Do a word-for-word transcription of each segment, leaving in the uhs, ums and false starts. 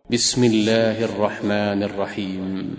بسم الله الرحمن الرحيم.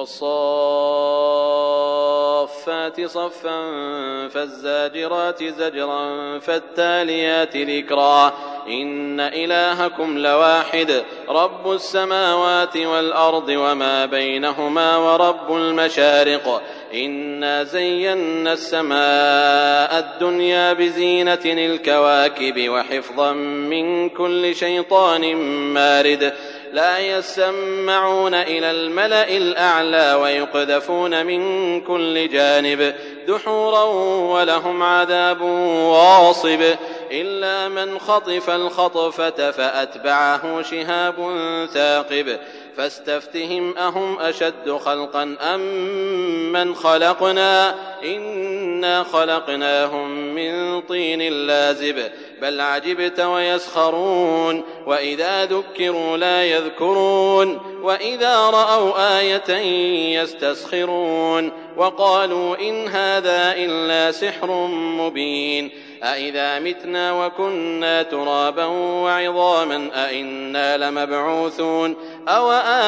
والصافات صفا فالزاجرات زجرا فالتاليات ذكرا إن إلهكم لواحد رب السماوات والأرض وما بينهما ورب المشارق إنا زينا السماء الدنيا بزينة الكواكب وحفظا من كل شيطان مارد لا يسمعون إلى الملأ الأعلى ويقذفون من كل جانب دحورا ولهم عذاب واصب إلا من خطف الخطفة فأتبعه شهاب ثاقب فاستفتهم أهم أشد خلقا أم من خلقنا إنا خلقناهم من طين لازب بل عجبت ويسخرون وإذا ذكروا لا يذكرون وإذا رأوا آية يستسخرون وقالوا إن هذا إلا سحر مبين أإذا متنا وكنا ترابا وعظاما أإنا لمبعوثون أو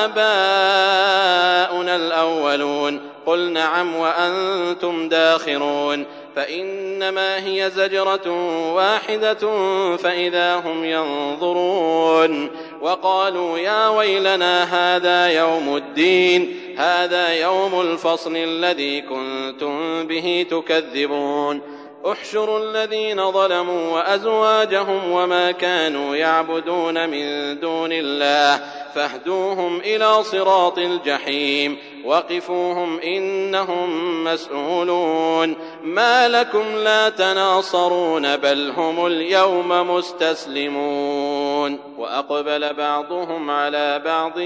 آباؤنا الأولون قل نعم وأنتم داخرون فإنما هي زجرة واحدة فإذا هم ينظرون وقالوا يا ويلنا هذا يوم الدين هذا يوم الفصل الذي كنتم به تكذبون احشروا الذين ظلموا وأزواجهم وما كانوا يعبدون من دون الله فاهدوهم إلى صراط الجحيم وقفوهم إنهم مسؤولون ما لكم لا تناصرون بل هم اليوم مستسلمون وأقبل بعضهم على بعض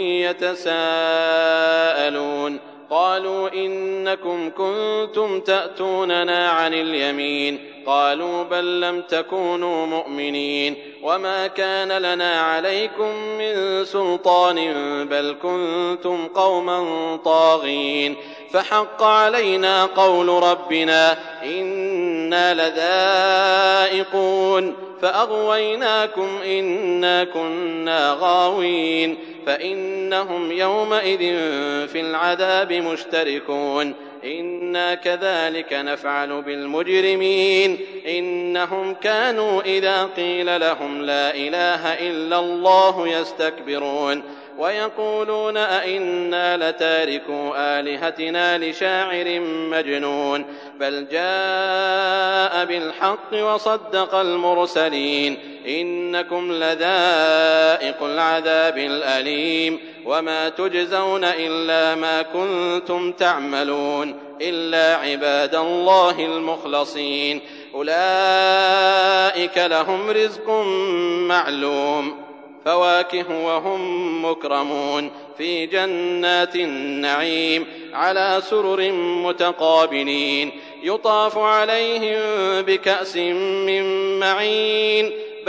يتساءلون قالوا إنكم كنتم تأتوننا عن اليمين قالوا بل لم تكونوا مؤمنين وما كان لنا عليكم من سلطان بل كنتم قوما طاغين فحق علينا قول ربنا إنا لذائقون فأغويناكم إنا كنا غاوين فإنهم يومئذ في العذاب مشتركون إنا كذلك نفعل بالمجرمين إنهم كانوا إذا قيل لهم لا إله إلا الله يستكبرون ويقولون أئنا لتاركو آلهتنا لشاعر مجنون بل جاء بالحق وصدق المرسلين إنكم لذائق العذاب الأليم وما تجزون إلا ما كنتم تعملون إلا عباد الله المخلصين أولئك لهم رزق معلوم فواكه وهم مكرمون في جنات النعيم على سرر متقابلين يطاف عليهم بكأس من معين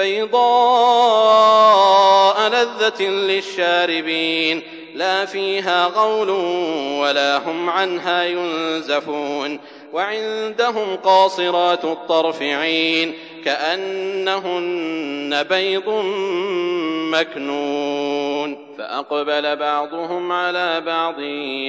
بيضاء لذة للشاربين لا فيها غول ولا هم عنها ينزفون وعندهم قاصرات الطرف عين كأنهن بيض مكنون فأقبل بعضهم على بعض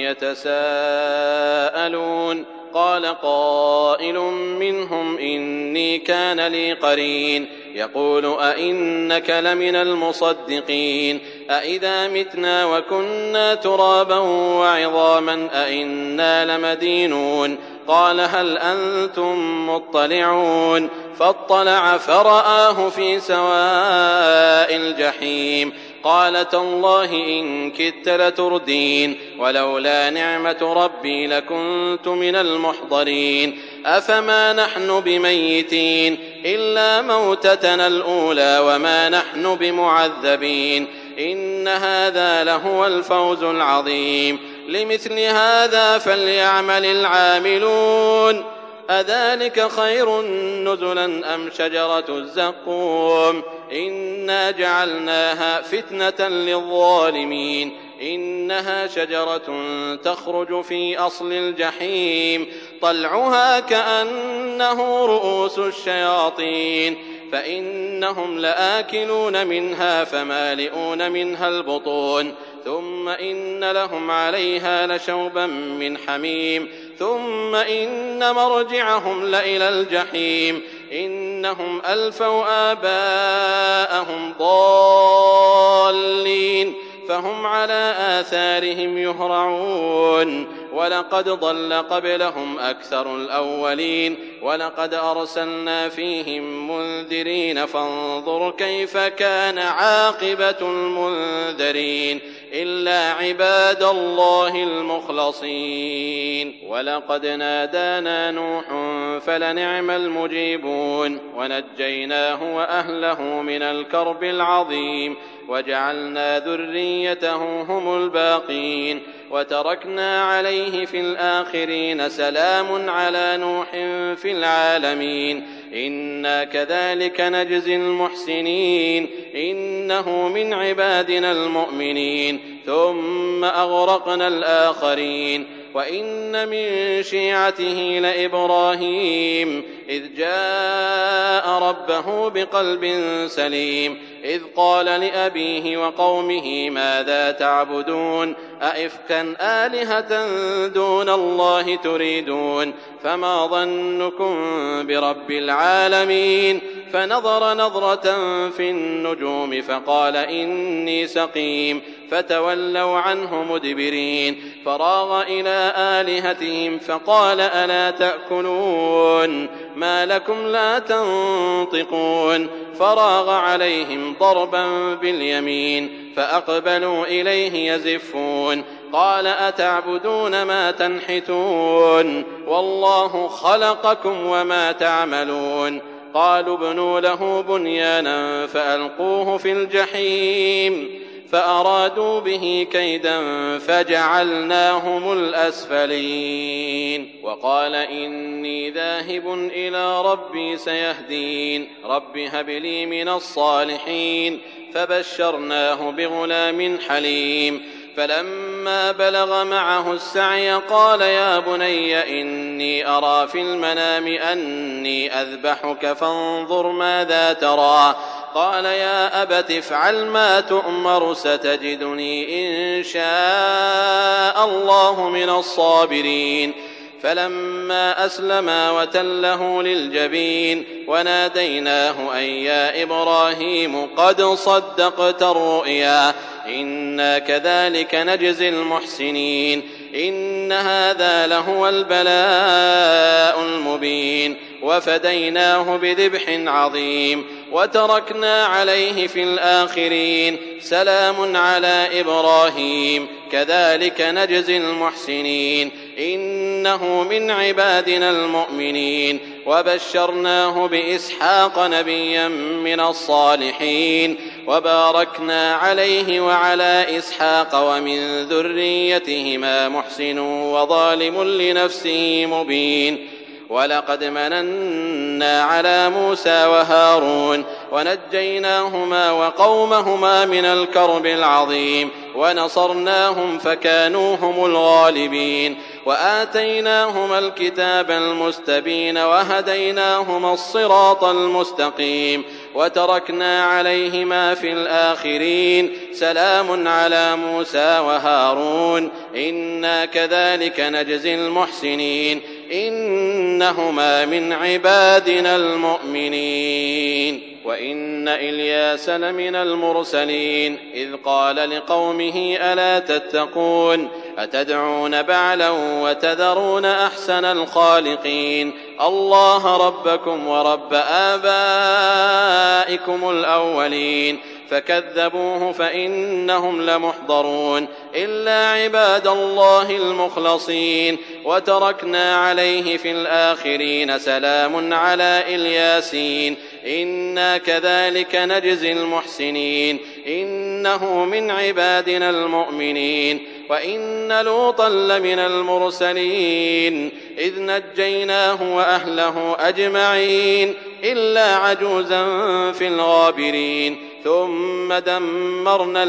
يتساءلون قال قائل منهم إني كان لي قرين يقول أئنك لمن المصدقين أئذا متنا وكنا ترابا وعظاما أئنا لمدينون قال هل أنتم مطلعون فاطلع فرآه في سواء الجحيم قال تالله إن كدت لتردين ولولا نعمة ربي لكنت من المحضرين أفما نحن بميتين إلا موتتنا الأولى وما نحن بمعذبين إن هذا لهو الفوز العظيم لمثل هذا فليعمل العاملون أذلك خير نزلا أم شجرة الزقوم إنا جعلناها فتنة للظالمين إنها شجرة تخرج في أصل الجحيم طلعها كأنه رؤوس الشياطين فإنهم لآكلون منها فمالئون منها البطون ثم إن لهم عليها لشوبا من حميم ثم إن مرجعهم لإلى الجحيم إنهم ألفوا آباءهم ضالين فهم على آثارهم يهرعون ولقد ضل قبلهم أكثر الأولين ولقد أرسلنا فيهم منذرين فانظر كيف كان عاقبة المنذرين إلا عباد الله المخلصين ولقد نادانا نوح فلنعم المجيبون ونجيناه وأهله من الكرب العظيم وجعلنا ذريته هم الباقين وتركنا عليه في الآخرين سلام على نوح في العالمين إنا كذلك نجزي المحسنين إنه من عبادنا المؤمنين ثم أغرقنا الآخرين وإن من شيعته لإبراهيم إذ جاء ربه بقلب سليم إذ قال لأبيه وقومه ماذا تعبدون أئفكا آلهة دون الله تريدون فما ظنكم برب العالمين فنظر نظرة في النجوم فقال إني سقيم فتولوا عنه مدبرين فراغ إلى آلهتهم فقال ألا تأكلون ما لكم لا تنطقون فراغ عليهم ضربا باليمين فأقبلوا إليه يزفون قال أتعبدون ما تنحتون والله خلقكم وما تعملون قالوا ابنوا له بنيانا فألقوه في الجحيم فأرادوا به كيدا فجعلناهم الأسفلين وقال إني ذاهب إلى ربي سيهدين رب هب لي من الصالحين فبشرناه بغلام حليم فلما بلغ معه السعي قال يا بني إني أرى في المنام أني أذبحك فانظر ماذا ترى قال يا أبت افعل ما تؤمر ستجدني إن شاء الله من الصابرين فلما أسلما وتله للجبين وناديناه أن يا إبراهيم قد صدقت الرؤيا إنا كذلك نجزي المحسنين إن هذا لهو البلاء المبين وفديناه بذبح عظيم وتركنا عليه في الآخرين سلام على إبراهيم كذلك نجزي المحسنين إنه من عبادنا المؤمنين وبشرناه بإسحاق نبيا من الصالحين وباركنا عليه وعلى إسحاق ومن ذريتهما محسن وظالم لنفسه مبين ولقد مننا على موسى وهارون ونجيناهما وقومهما من الكرب العظيم ونصرناهم فكانوا هم الغالبين وآتيناهما الكتاب المستبين وهديناهما الصراط المستقيم وتركنا عليهما في الآخرين سلام على موسى وهارون إنا كذلك نجزي المحسنين إنهما من عبادنا المؤمنين وإن إلياس لمن المرسلين إذ قال لقومه ألا تتقون أتدعون بعلا وتذرون أحسن الخالقين الله ربكم ورب آبائكم الأولين فكذبوه فإنهم لمحضرون إلا عباد الله المخلصين وتركنا عليه في الآخرين سلام على الياسين إنا كذلك نجزي المحسنين إنه من عبادنا المؤمنين وإن لوطا لمن المرسلين إذ نجيناه وأهله أجمعين إلا عجوزا في الغابرين ثم دمرنا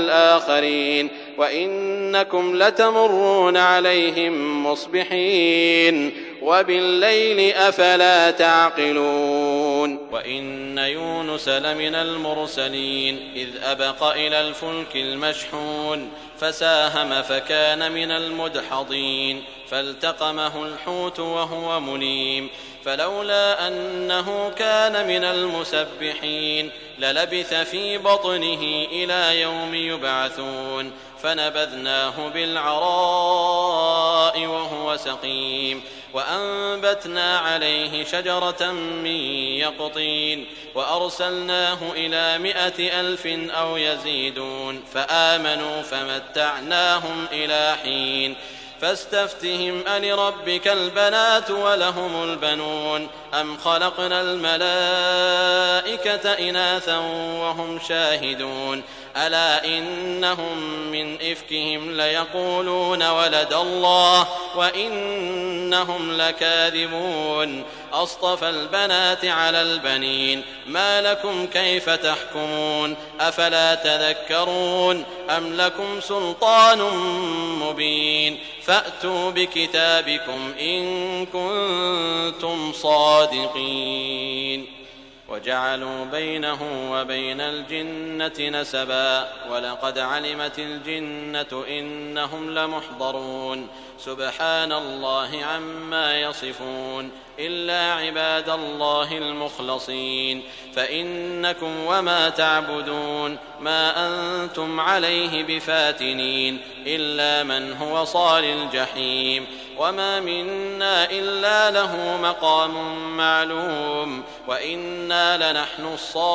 الآخرين وإنكم لتمرون عليهم مصبحين وبالليل أفلا تعقلون وإن يونس لمن المرسلين إذ أبق إلى الفلك المشحون فساهم فكان من المدحضين فالتقمه الحوت وهو مليم فلولا أنه كان من المسبحين للبث في بطنه إلى يوم يبعثون فنبذناه بالعراء وهو سقيم وأنبتنا عليه شجرة من يقطين وأرسلناه إلى مائة ألف أو يزيدون فآمنوا فمتعناهم إلى حين فاستفتهم ألربك البنات ولهم البنون أم خلقنا الملائكة إناثا وهم شاهدون ألا إنهم من إفكهم ليقولون ولد الله وإنهم لكاذبون أصطفى البنات على البنين ما لكم كيف تحكمون أفلا تذكرون أم لكم سلطان مبين فأتوا بكتابكم إن كنتم صادقين وجعلوا بينه وبين الجنة نسبا ولقد علمت الجنة إنهم لمحضرون سبحان الله عما يصفون إلا عباد الله المخلصين فإنكم وما تعبدون ما أنتم عليه بفاتنين إلا من هو صال الجحيم وما منا إلا له مقام معلوم وإنا لنحن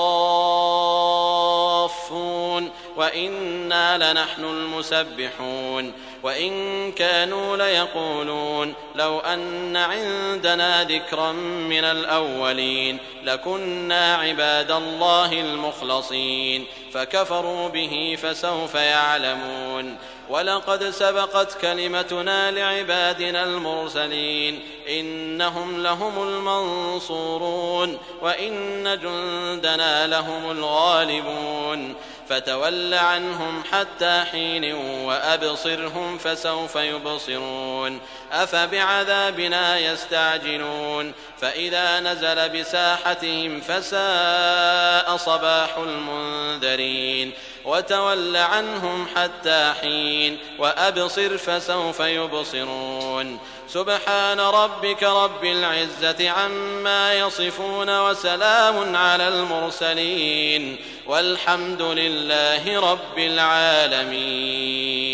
الصافون وإنا لنحن المسبحون وإن كانوا ليقولون لو أن عندنا ذكرا من الأولين لكنا عباد الله المخلصين فكفروا به فسوف يعلمون ولقد سبقت كلمتنا لعبادنا المرسلين إنهم لهم المنصورون وإن جندنا لهم الغالبون فتول عنهم حتى حين وأبصرهم فسوف يبصرون أفبعذابنا يستعجلون فإذا نزل بساحتهم فساء صباح المنذرين وتول عنهم حتى حين وأبصر فسوف يبصرون سبحان ربك رب العزة عما يصفون وسلام على المرسلين والحمد لله رب العالمين.